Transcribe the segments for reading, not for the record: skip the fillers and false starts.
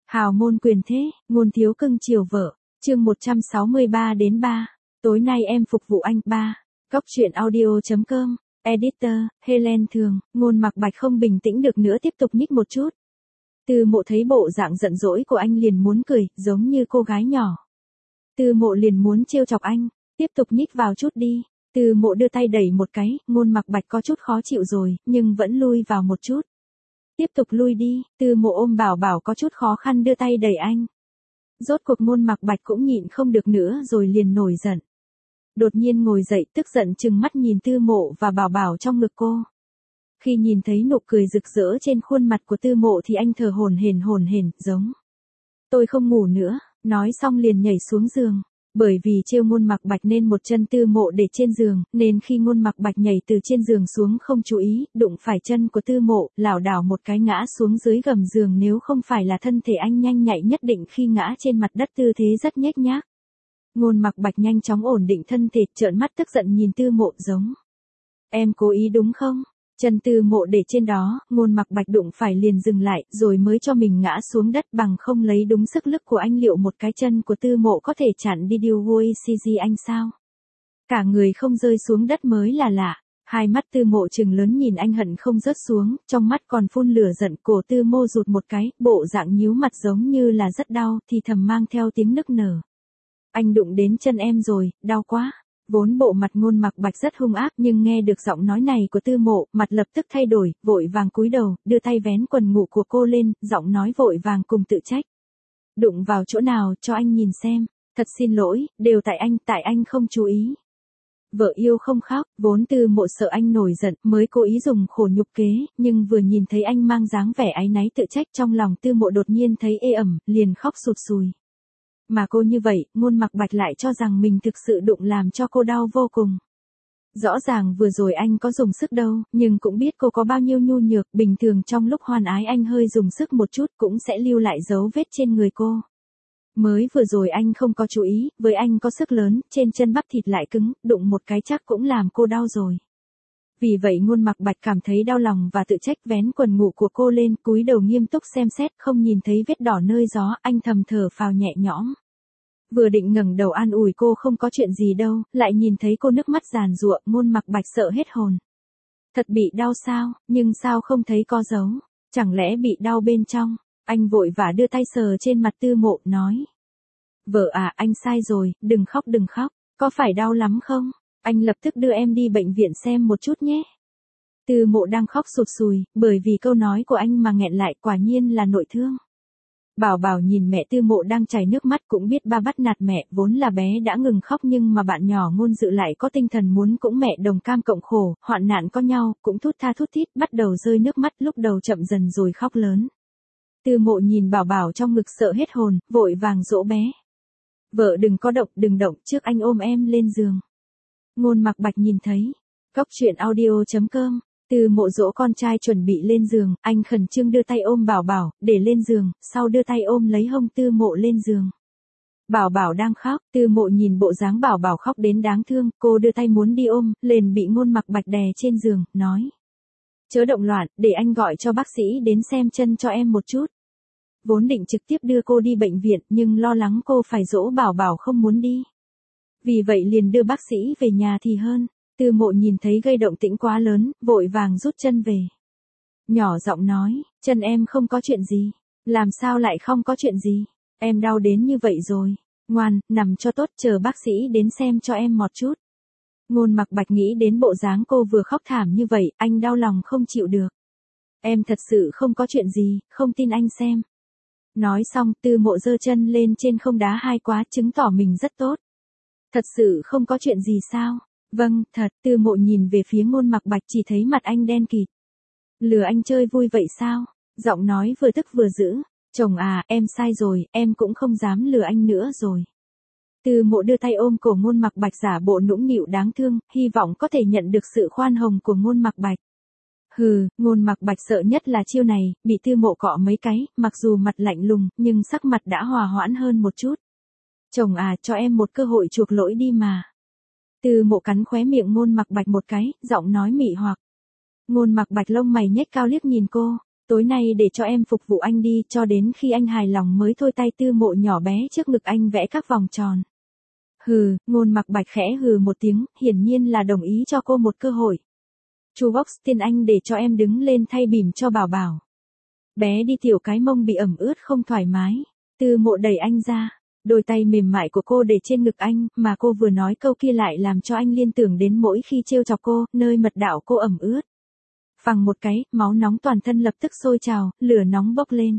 Hào môn quyền thế, ngôn thiếu cưng chiều vợ. Chương 163-3. Tối nay em phục vụ anh. 3. Góc truyện audio.com. Editor, Helen Thường. Ngôn Mặc Bạch không bình tĩnh được nữa, tiếp tục nhích một chút. Tư Mộ thấy bộ dạng giận dỗi của anh liền muốn cười, giống như cô gái nhỏ. Tư Mộ liền muốn trêu chọc anh, tiếp tục nhích vào chút đi. Tư Mộ đưa tay đẩy một cái, Ngôn Mặc Bạch có chút khó chịu rồi, nhưng vẫn lui vào một chút. Tiếp tục lui đi. Tư Mộ ôm Bảo Bảo có chút khó khăn đưa tay đẩy anh. Rốt cuộc Ngôn Mặc Bạch cũng nhịn không được nữa rồi liền nổi giận. Đột nhiên ngồi dậy, tức giận trừng mắt nhìn Tư Mộ và Bảo Bảo trong ngực cô. Khi nhìn thấy nụ cười rực rỡ trên khuôn mặt của Tư Mộ thì anh thở hổn hển, giống. Tôi không ngủ nữa, nói xong liền nhảy xuống giường. Bởi vì trêu Ngôn Mặc Bạch nên một chân Tư Mộ để trên giường, nên khi Ngôn Mặc Bạch nhảy từ trên giường xuống không chú ý, đụng phải chân của Tư Mộ, lảo đảo một cái ngã xuống dưới gầm giường, nếu không phải là thân thể anh nhanh nhạy nhất định khi ngã trên mặt đất tư thế rất nhếch nhác. Ngôn Mặc Bạch nhanh chóng ổn định thân thể, trợn mắt tức giận nhìn Tư Mộ, giống. Em cố ý đúng không? Chân Tư Mộ để trên đó, Ngôn Mặc Bạch đụng phải liền dừng lại, rồi mới cho mình ngã xuống đất, bằng không lấy đúng sức lực của anh liệu một cái chân của Tư Mộ có thể chặn đi điều CG anh sao? Cả người không rơi xuống đất mới là lạ. Hai mắt Tư Mộ trừng lớn nhìn anh hận không rớt xuống, trong mắt còn phun lửa giận. Cổ Tư Mộ rụt một cái, bộ dạng nhíu mặt giống như là rất đau, thì thầm mang theo tiếng nức nở. Anh đụng đến chân em rồi, đau quá. Vốn bộ mặt Ngôn Mặc Bạch rất hung ác, nhưng nghe được giọng nói này của Tư Mộ, mặt lập tức thay đổi, vội vàng cúi đầu, đưa tay vén quần ngủ của cô lên, giọng nói vội vàng cùng tự trách. Đụng vào chỗ nào, cho anh nhìn xem. Thật xin lỗi, đều tại anh không chú ý. Vợ yêu không khóc. Vốn Tư Mộ sợ anh nổi giận, mới cố ý dùng khổ nhục kế, nhưng vừa nhìn thấy anh mang dáng vẻ áy náy tự trách, trong lòng Tư Mộ đột nhiên thấy ê ẩm, liền khóc sụt sùi. Mà cô như vậy, Ngôn Mặc Bạch lại cho rằng mình thực sự đụng làm cho cô đau vô cùng. Rõ ràng vừa rồi anh có dùng sức đâu, nhưng cũng biết cô có bao nhiêu nhu nhược, bình thường trong lúc hoan ái anh hơi dùng sức một chút cũng sẽ lưu lại dấu vết trên người cô. Mới vừa rồi anh không có chú ý, với anh có sức lớn, trên chân bắp thịt lại cứng, đụng một cái chắc cũng làm cô đau rồi. Vì vậy Ngôn Mặc Bạch cảm thấy đau lòng và tự trách, vén quần ngủ của cô lên, cúi đầu nghiêm túc xem xét, không nhìn thấy vết đỏ nơi gió, anh thầm thở phào nhẹ nhõm. Vừa định ngẩng đầu an ủi cô không có chuyện gì đâu, lại nhìn thấy cô nước mắt giàn giụa, Ngôn Mặc Bạch sợ hết hồn. Thật bị đau sao, nhưng sao không thấy có dấu, chẳng lẽ bị đau bên trong? Anh vội vã đưa tay sờ trên mặt Tư Mộ, nói. Vợ à, anh sai rồi, đừng khóc, có phải đau lắm không? Anh lập tức đưa em đi bệnh viện xem một chút nhé. Tư Mộ đang khóc sụt sùi, bởi vì câu nói của anh mà nghẹn lại, quả nhiên là nội thương. Bảo Bảo nhìn mẹ Tư Mộ đang chảy nước mắt cũng biết ba bắt nạt mẹ, vốn là bé đã ngừng khóc nhưng mà bạn nhỏ Ngôn Dự lại có tinh thần muốn cũng mẹ đồng cam cộng khổ, hoạn nạn có nhau, cũng thút tha thút thít, bắt đầu rơi nước mắt, lúc đầu chậm dần rồi khóc lớn. Tư Mộ nhìn Bảo Bảo trong ngực sợ hết hồn, vội vàng dỗ bé. Vợ đừng động, trước anh ôm em lên giường. Ngôn Mặc Bạch nhìn thấy. Góc truyện audio.com. Tư Mộ dỗ con trai chuẩn bị lên giường, anh khẩn trương đưa tay ôm Bảo Bảo, để lên giường, sau đưa tay ôm lấy hông Tư Mộ lên giường. Bảo Bảo đang khóc, Tư Mộ nhìn bộ dáng Bảo Bảo khóc đến đáng thương, cô đưa tay muốn đi ôm, liền bị Ngôn Mặc Bạch đè trên giường, nói. Chớ động loạn, để anh gọi cho bác sĩ đến xem chân cho em một chút. Vốn định trực tiếp đưa cô đi bệnh viện, nhưng lo lắng cô phải dỗ Bảo Bảo không muốn đi. Vì vậy liền đưa bác sĩ về nhà thì hơn. Tư Mộ nhìn thấy gây động tĩnh quá lớn, vội vàng rút chân về. Nhỏ giọng nói, chân em không có chuyện gì. Làm sao lại không có chuyện gì? Em đau đến như vậy rồi. Ngoan, nằm cho tốt, chờ bác sĩ đến xem cho em một chút. Ngôn Mặc Bạch nghĩ đến bộ dáng cô vừa khóc thảm như vậy, anh đau lòng không chịu được. Em thật sự không có chuyện gì, không tin anh xem. Nói xong, Tư Mộ giơ chân lên trên không đá hai quá, chứng tỏ mình rất tốt. Thật sự không có chuyện gì sao? Vâng, thật. Tư Mộ nhìn về phía Ngôn Mặc Bạch, chỉ thấy mặt anh đen kịt. Lừa anh chơi vui vậy sao? Giọng nói vừa tức vừa dữ. Chồng à, em sai rồi, em cũng không dám lừa anh nữa rồi. Tư Mộ đưa tay ôm cổ Ngôn Mặc Bạch giả bộ nũng nịu đáng thương, hy vọng có thể nhận được sự khoan hồng của Ngôn Mặc Bạch. Hừ, Ngôn Mặc Bạch sợ nhất là chiêu này, bị Tư Mộ cọ mấy cái, mặc dù mặt lạnh lùng, nhưng sắc mặt đã hòa hoãn hơn một chút. Chồng à, cho em một cơ hội chuộc lỗi đi mà. Tư Mộ cắn khóe miệng Ngôn Mặc Bạch một cái, giọng nói mị hoặc. Ngôn Mặc Bạch lông mày nhếch cao liếc nhìn cô. Tối nay để cho em phục vụ anh đi, cho đến khi anh hài lòng mới thôi tay. Tư Mộ nhỏ bé trước ngực anh vẽ các vòng tròn. Hừ, Ngôn Mặc Bạch khẽ hừ một tiếng, hiển nhiên là đồng ý cho cô một cơ hội. Chu Box tiên anh để cho em đứng lên thay bỉm cho Bảo Bảo. Bé đi tiểu cái mông bị ẩm ướt không thoải mái. Tư Mộ đẩy anh ra. Đôi tay mềm mại của cô để trên ngực anh, mà cô vừa nói câu kia lại làm cho anh liên tưởng đến mỗi khi trêu chọc cô, nơi mật đạo cô ẩm ướt. Phằng một cái, máu nóng toàn thân lập tức sôi trào, lửa nóng bốc lên.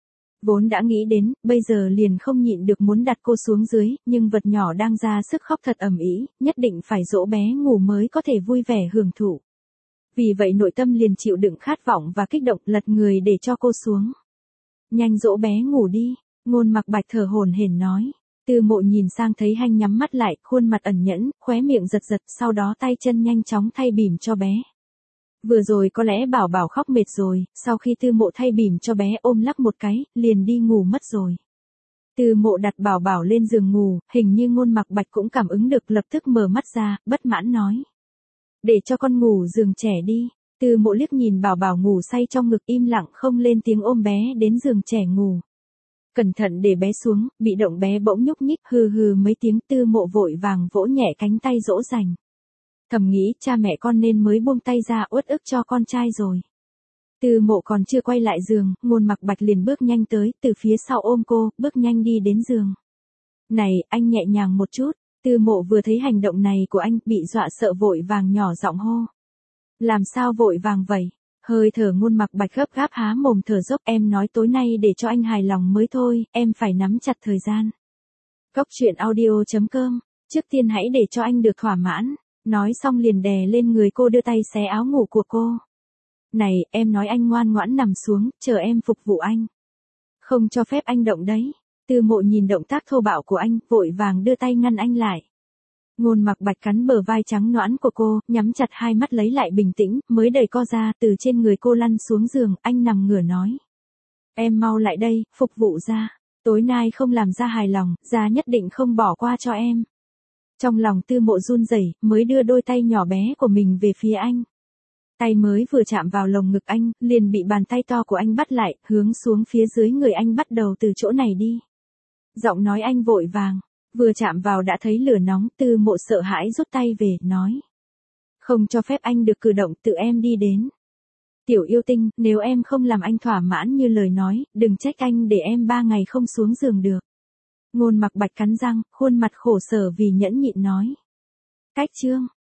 Vốn đã nghĩ đến, bây giờ liền không nhịn được muốn đặt cô xuống dưới, nhưng vật nhỏ đang ra sức khóc thật ầm ĩ, nhất định phải dỗ bé ngủ mới có thể vui vẻ hưởng thụ. Vì vậy nội tâm liền chịu đựng khát vọng và kích động, lật người để cho cô xuống. Nhanh dỗ bé ngủ đi, Ngôn Mặc Bạch thở hổn hển nói. Tư Mộ nhìn sang thấy anh nhắm mắt lại, khuôn mặt ẩn nhẫn, khóe miệng giật giật, sau đó tay chân nhanh chóng thay bỉm cho bé. Vừa rồi có lẽ Bảo Bảo khóc mệt rồi, sau khi Tư Mộ thay bỉm cho bé ôm lắc một cái, liền đi ngủ mất rồi. Tư Mộ đặt Bảo Bảo lên giường ngủ, hình như Ngôn Mặc Bạch cũng cảm ứng được, lập tức mở mắt ra, bất mãn nói. Để cho con ngủ giường trẻ đi. Tư Mộ liếc nhìn Bảo Bảo ngủ say trong ngực im lặng không lên tiếng ôm bé đến giường trẻ ngủ. Cẩn thận để bé xuống, bị động bé bỗng nhúc nhích hừ hừ mấy tiếng. Tư Mộ vội vàng vỗ nhẹ cánh tay dỗ dành. Thầm nghĩ cha mẹ con nên mới buông tay ra uất ức cho con trai rồi. Tư Mộ còn chưa quay lại giường, Ngôn Mặc Bạch liền bước nhanh tới, từ phía sau ôm cô, bước nhanh đi đến giường. Này, anh nhẹ nhàng một chút. Tư Mộ vừa thấy hành động này của anh, bị dọa sợ vội vàng nhỏ giọng hô. Làm sao vội vàng vậy? Hơi thở Ngôn Mặc Bạch gấp gáp há mồm thở dốc. Em nói tối nay để cho anh hài lòng mới thôi, em phải nắm chặt thời gian. Cóc truyện audio.com. Trước tiên hãy để cho anh được thỏa mãn. Nói xong liền đè lên người cô, đưa tay xé áo ngủ của cô. Này, em nói anh ngoan ngoãn nằm xuống, chờ em phục vụ anh. Không cho phép anh động đấy. Tư Mộ nhìn động tác thô bạo của anh, vội vàng đưa tay ngăn anh lại. Ngôn Mặc Bạch cắn bờ vai trắng nõn của cô, nhắm chặt hai mắt lấy lại bình tĩnh, mới đẩy co ra, từ trên người cô lăn xuống giường, anh nằm ngửa nói. Em mau lại đây, phục vụ ra. Tối nay không làm ra hài lòng, ra nhất định không bỏ qua cho em. Trong lòng Tư Mộ run rẩy, mới đưa đôi tay nhỏ bé của mình về phía anh. Tay mới vừa chạm vào lồng ngực anh, liền bị bàn tay to của anh bắt lại, hướng xuống phía dưới người anh, bắt đầu từ chỗ này đi. Giọng nói anh vội vàng, vừa chạm vào đã thấy lửa nóng. Tư Mộ sợ hãi rút tay về, nói. Không cho phép anh được cử động, tự em đi đến. Tiểu yêu tinh, nếu em không làm anh thỏa mãn như lời nói, đừng trách anh để em 3 ngày không xuống giường được. Ngôn Mặc Bạch cắn răng, khuôn mặt khổ sở vì nhẫn nhịn nói. Cách chương.